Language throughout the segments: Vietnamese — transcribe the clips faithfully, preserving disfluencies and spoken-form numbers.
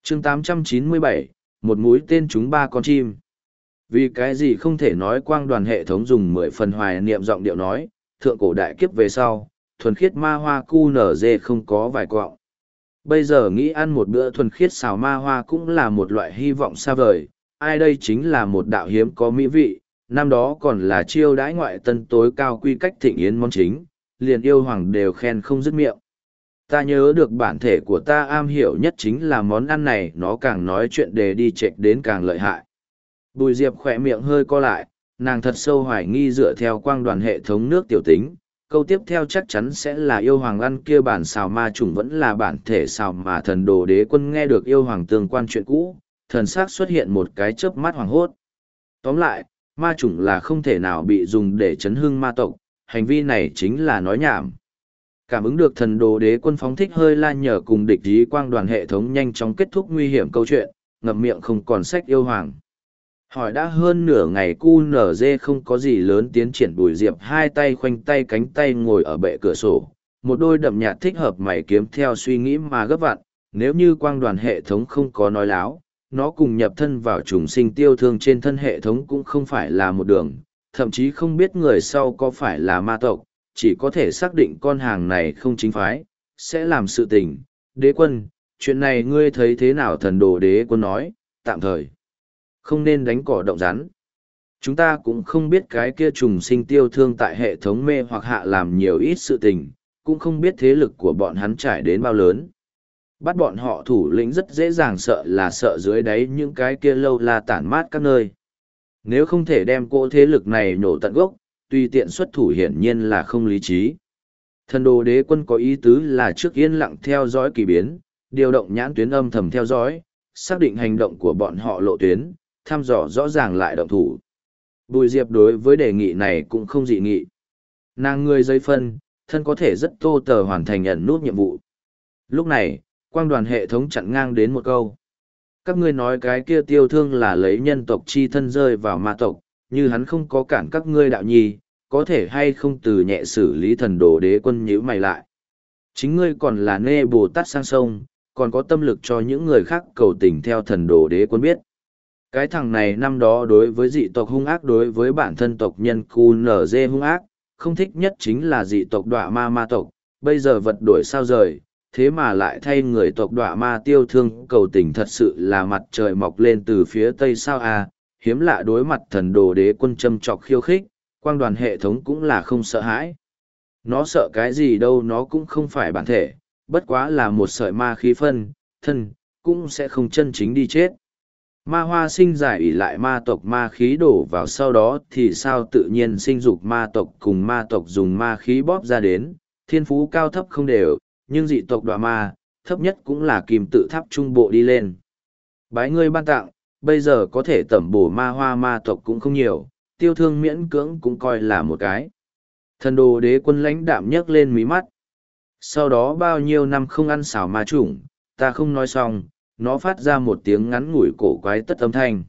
chương tám trăm chín mươi bảy, một mũi tên trúng ba con chim. Vì cái gì không thể nói quang đoàn hệ thống dùng mười phần hoài niệm giọng điệu nói, thượng cổ đại kiếp về sau, thuần khiết ma hoa cu nở dê không có vài quọng. Bây giờ nghĩ ăn một bữa thuần khiết xào ma hoa cũng là một loại hy vọng xa vời, ai đây chính là một đạo hiếm có mỹ vị, năm đó còn là chiêu đãi ngoại tân tối cao quy cách thịnh yến món chính, liền yêu hoàng đều khen không dứt miệng. Ta nhớ được bản thể của ta am hiểu nhất chính là món ăn này, nó càng nói chuyện đề đi chệch đến càng lợi hại. Bùi Diệp khỏe miệng hơi co lại, nàng thật sâu hoài nghi dựa theo quang đoàn hệ thống nước tiểu tính. Câu tiếp theo chắc chắn sẽ là yêu hoàng ăn kia bản xào ma trùng vẫn là bản thể xào mà thần đồ đế quân nghe được yêu hoàng tương quan chuyện cũ, thần sắc xuất hiện một cái chớp mắt hoàng hốt. Tóm lại, ma trùng là không thể nào bị dùng để chấn hưng ma tộc, hành vi này chính là nói nhảm. Cảm ứng được thần đồ đế quân phóng thích hơi la nhờ cùng địch ý quang đoàn hệ thống nhanh chóng kết thúc nguy hiểm câu chuyện, ngậm miệng không còn sách yêu hoàng. Hỏi đã hơn nửa ngày cu nở dê không có gì lớn tiến triển. Bùi Diệp hai tay khoanh tay cánh tay ngồi ở bệ cửa sổ, một đôi đậm nhạt thích hợp mày kiếm theo suy nghĩ mà gấp vặn, nếu như quang đoàn hệ thống không có nói láo, nó cùng nhập thân vào trùng sinh tiêu thương trên thân hệ thống cũng không phải là một đường, thậm chí không biết người sau có phải là ma tộc, chỉ có thể xác định con hàng này không chính phái, sẽ làm sự tình. Đế quân, chuyện này ngươi thấy thế nào? Thần đồ đế quân nói, tạm thời không nên đánh cỏ động rắn. Chúng ta cũng không biết cái kia trùng sinh tiêu thương tại hệ thống mê hoặc hạ làm nhiều ít sự tình, cũng không biết thế lực của bọn hắn trải đến bao lớn. Bắt bọn họ thủ lĩnh rất dễ dàng, sợ là sợ dưới đáy những cái kia lâu la tản mát các nơi. Nếu không thể đem cỗ thế lực này nhổ tận gốc, tùy tiện xuất thủ hiển nhiên là không lý trí. Thần đồ đế quân có ý tứ là trước yên lặng theo dõi kỳ biến, điều động nhãn tuyến âm thầm theo dõi, xác định hành động của bọn họ lộ tuyến, thăm dò rõ ràng lại động thủ. Bùi Diệp đối với đề nghị này cũng không dị nghị. Nàng người giấy phân, thân có thể rất tô tờ hoàn thành ẩn nút nhiệm vụ. Lúc này, quang đoàn hệ thống chặn ngang đến một câu. Các ngươi nói cái kia tiêu thương là lấy nhân tộc chi thân rơi vào ma tộc, như hắn không có cản các ngươi đạo nhi, có thể hay không từ nhẹ xử lý? Thần đồ đế quân nhíu mày lại. Chính ngươi còn là nê Bồ Tát sang sông, còn có tâm lực cho những người khác cầu tình. Theo thần đồ đế quân biết, cái thằng này năm đó đối với dị tộc hung ác, đối với bản thân tộc nhân cu nở dê hung ác, không thích nhất chính là dị tộc đọa ma ma tộc, bây giờ vật đổi sao rời, thế mà lại thay người tộc đọa ma tiêu thương cầu tình, thật sự là mặt trời mọc lên từ phía tây sao à. Hiếm lạ đối mặt thần đồ đế quân châm chọc khiêu khích, quang đoàn hệ thống cũng là không sợ hãi. Nó sợ cái gì đâu, nó cũng không phải bản thể, bất quá là một sợi ma khí phân, thân, cũng sẽ không chân chính đi chết. Ma hoa sinh giải ỷ lại ma tộc ma khí đổ vào, sau đó thì sao tự nhiên sinh dục ma tộc cùng ma tộc dùng ma khí bóp ra đến, thiên phú cao thấp không đều, nhưng dị tộc đọa ma, thấp nhất cũng là kim tự tháp trung bộ đi lên. Bái ngươi ban tặng, bây giờ có thể tẩm bổ ma hoa ma tộc cũng không nhiều, tiêu thương miễn cưỡng cũng coi là một cái. Thần đồ đế quân lãnh đạm nhấc lên mí mắt. Sau đó bao nhiêu năm không ăn xào ma chủng, ta không nói xong, nó phát ra một tiếng ngắn ngủi cổ quái tất âm thanh.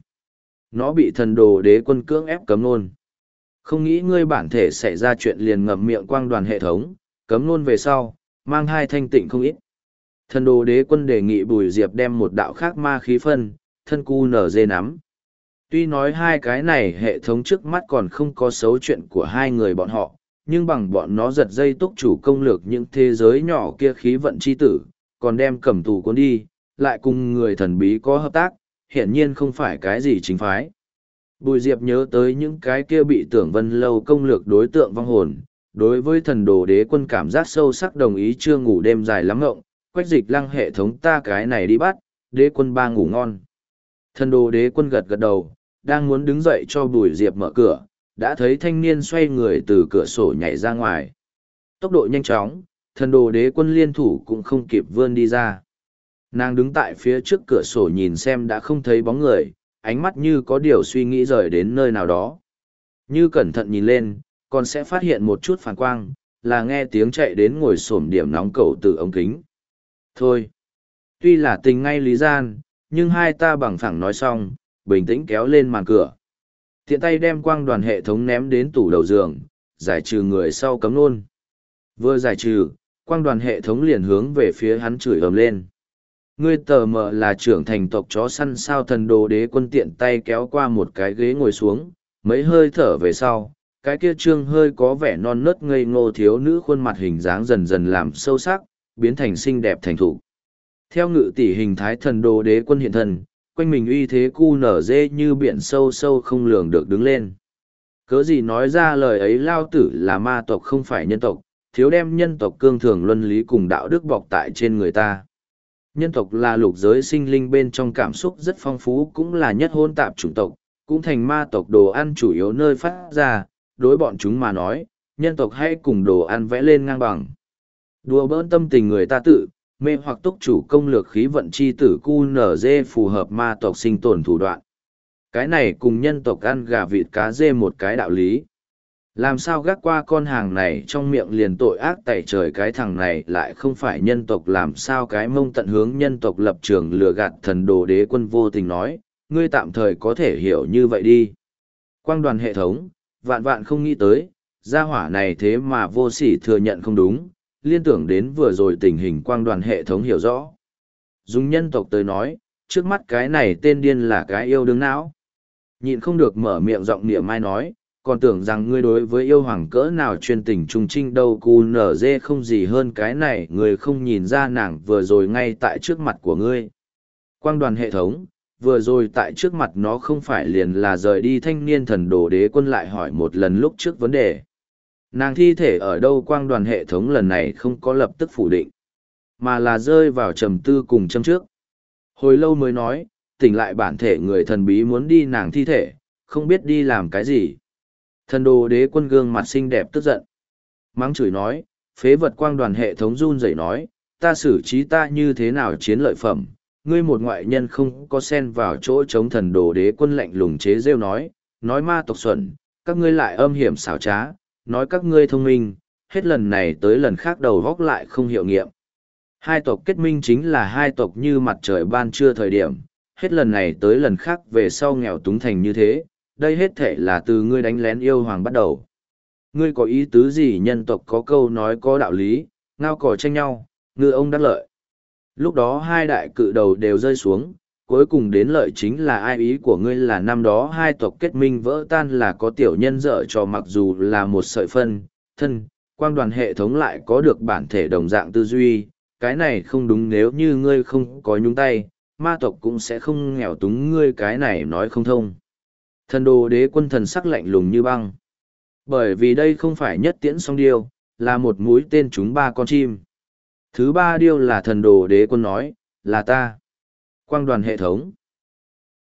Nó bị thần đồ đế quân cưỡng ép cấm nôn. Không nghĩ ngươi bản thể xảy ra chuyện liền ngậm miệng. Quang đoàn hệ thống, cấm nôn về sau, mang hai thanh tịnh không ít. Thần đồ đế quân đề nghị Bùi Diệp đem một đạo khác ma khí phân, thân cu nở dê nắm. Tuy nói hai cái này hệ thống trước mắt còn không có xấu chuyện của hai người bọn họ, nhưng bằng bọn nó giật dây túc chủ công lược những thế giới nhỏ kia khí vận chi tử, còn đem cầm tù cuốn đi, lại cùng người thần bí có hợp tác, hiển nhiên không phải cái gì chính phái. Bùi Diệp nhớ tới những cái kia bị Tưởng Vân Lâu công lược đối tượng vong hồn, đối với thần đồ đế quân cảm giác sâu sắc, đồng ý chưa ngủ đêm dài lắm ngộng, Quách Dịch Lăng hệ thống ta cái này đi bắt, đế quân ba ngủ ngon. Thần đồ đế quân gật gật đầu, đang muốn đứng dậy cho Bùi Diệp mở cửa, đã thấy thanh niên xoay người từ cửa sổ nhảy ra ngoài. Tốc độ nhanh chóng, thần đồ đế quân liên thủ cũng không kịp vươn đi ra. Nàng đứng tại phía trước cửa sổ nhìn xem đã không thấy bóng người, ánh mắt như có điều suy nghĩ rời đến nơi nào đó. Như cẩn thận nhìn lên, còn sẽ phát hiện một chút phản quang, là nghe tiếng chạy đến ngồi xổm điểm nóng cầu từ ống kính. Thôi, tuy là tình ngay lý gian, nhưng hai ta bằng phẳng nói xong, bình tĩnh kéo lên màn cửa. Tiện tay đem quang đoàn hệ thống ném đến tủ đầu giường, giải trừ người sau cấm nôn. Vừa giải trừ, quang đoàn hệ thống liền hướng về phía hắn chửi ầm lên. Ngươi tờ mờ là trưởng thành tộc chó săn sao? Thần đồ đế quân tiện tay kéo qua một cái ghế ngồi xuống, mấy hơi thở về sau, cái kia trương hơi có vẻ non nớt ngây ngô thiếu nữ khuôn mặt hình dáng dần dần làm sâu sắc, biến thành xinh đẹp thành thục. Theo ngự tỷ hình thái thần đồ đế quân hiện thân, quanh mình uy thế cu nở dê như biển sâu sâu không lường được đứng lên. Cớ gì nói ra lời ấy? Lao tử là ma tộc không phải nhân tộc, thiếu đem nhân tộc cương thường luân lý cùng đạo đức bọc tại trên người ta. Nhân tộc là lục giới sinh linh bên trong cảm xúc rất phong phú, cũng là nhất hôn tạp chủng tộc, cũng thành ma tộc đồ ăn chủ yếu nơi phát ra, đối bọn chúng mà nói, nhân tộc hay cùng đồ ăn vẽ lên ngang bằng. Đùa bỡn tâm tình người ta tự, mê hoặc túc chủ công lược khí vận chi tử cu nở dê phù hợp ma tộc sinh tồn thủ đoạn. Cái này cùng nhân tộc ăn gà vịt cá dê một cái đạo lý. Làm sao gác qua con hàng này trong miệng liền tội ác tẩy trời? Cái thằng này lại không phải nhân tộc, làm sao cái mông tận hướng nhân tộc lập trường lừa gạt? Thần đồ đế quân vô tình nói, ngươi tạm thời có thể hiểu như vậy đi. Quang đoàn hệ thống, vạn vạn không nghĩ tới, gia hỏa này thế mà vô sỉ thừa nhận không đúng, liên tưởng đến vừa rồi tình hình quang đoàn hệ thống hiểu rõ. Dùng nhân tộc tới nói, trước mắt cái này tên điên là cái yêu đương não. Nhịn không được mở miệng giọng niệm mai nói, còn tưởng rằng ngươi đối với yêu hoàng cỡ nào chuyên tình trung trinh đâu. Cu nở dê không gì hơn cái này, ngươi không nhìn ra nàng vừa rồi ngay tại trước mặt của ngươi. Quang đoàn hệ thống, vừa rồi tại trước mặt nó không phải liền là rời đi? Thanh niên thần đồ đế quân lại hỏi một lần lúc trước vấn đề. Nàng thi thể ở đâu? Quang đoàn hệ thống lần này không có lập tức phủ định, mà là rơi vào trầm tư cùng châm trước. Hồi lâu mới nói, tỉnh lại bản thể người thần bí muốn đi nàng thi thể, không biết đi làm cái gì. Thần đồ đế quân gương mặt xinh đẹp tức giận. Mắng chửi nói, phế vật. Quang đoàn hệ thống run rẩy nói, ta xử trí ta như thế nào chiến lợi phẩm, ngươi một ngoại nhân không có xen vào chỗ chống. Thần đồ đế quân lạnh lùng chế rêu nói, nói ma tộc xuẩn, các ngươi lại âm hiểm xảo trá, nói các ngươi thông minh, hết lần này tới lần khác đầu góc lại không hiệu nghiệm. Hai tộc kết minh chính là hai tộc như mặt trời ban trưa thời điểm, hết lần này tới lần khác về sau nghèo túng thành như thế, đây hết thể là từ ngươi đánh lén yêu hoàng bắt đầu. Ngươi có ý tứ gì? Nhân tộc có câu nói có đạo lý, ngao cỏ tranh nhau, ngư ông đắc lợi. Lúc đó hai đại cự đầu đều rơi xuống, cuối cùng đến lợi chính là ai? Ý của ngươi là năm đó hai tộc kết minh vỡ tan là có tiểu nhân dở trò, mặc dù là một sợi phân, thân, quang đoàn hệ thống lại có được bản thể đồng dạng tư duy, cái này không đúng. Nếu như ngươi không có nhúng tay, ma tộc cũng sẽ không nghèo túng, ngươi cái này nói không thông. Thần đồ đế quân thần sắc lạnh lùng như băng. Bởi vì đây không phải nhất tiễn song điêu, là một mũi tên trúng ba con chim. Thứ ba điêu là thần đồ đế quân nói, là ta. Quang đoàn hệ thống.